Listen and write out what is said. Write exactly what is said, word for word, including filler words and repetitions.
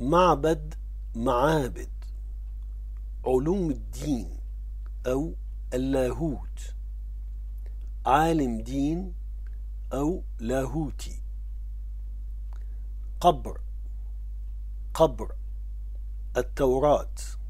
معبد، معابد، علوم الدين أو اللاهوت، عالم دين أو لاهوتي. قبر، قبر، التوراة.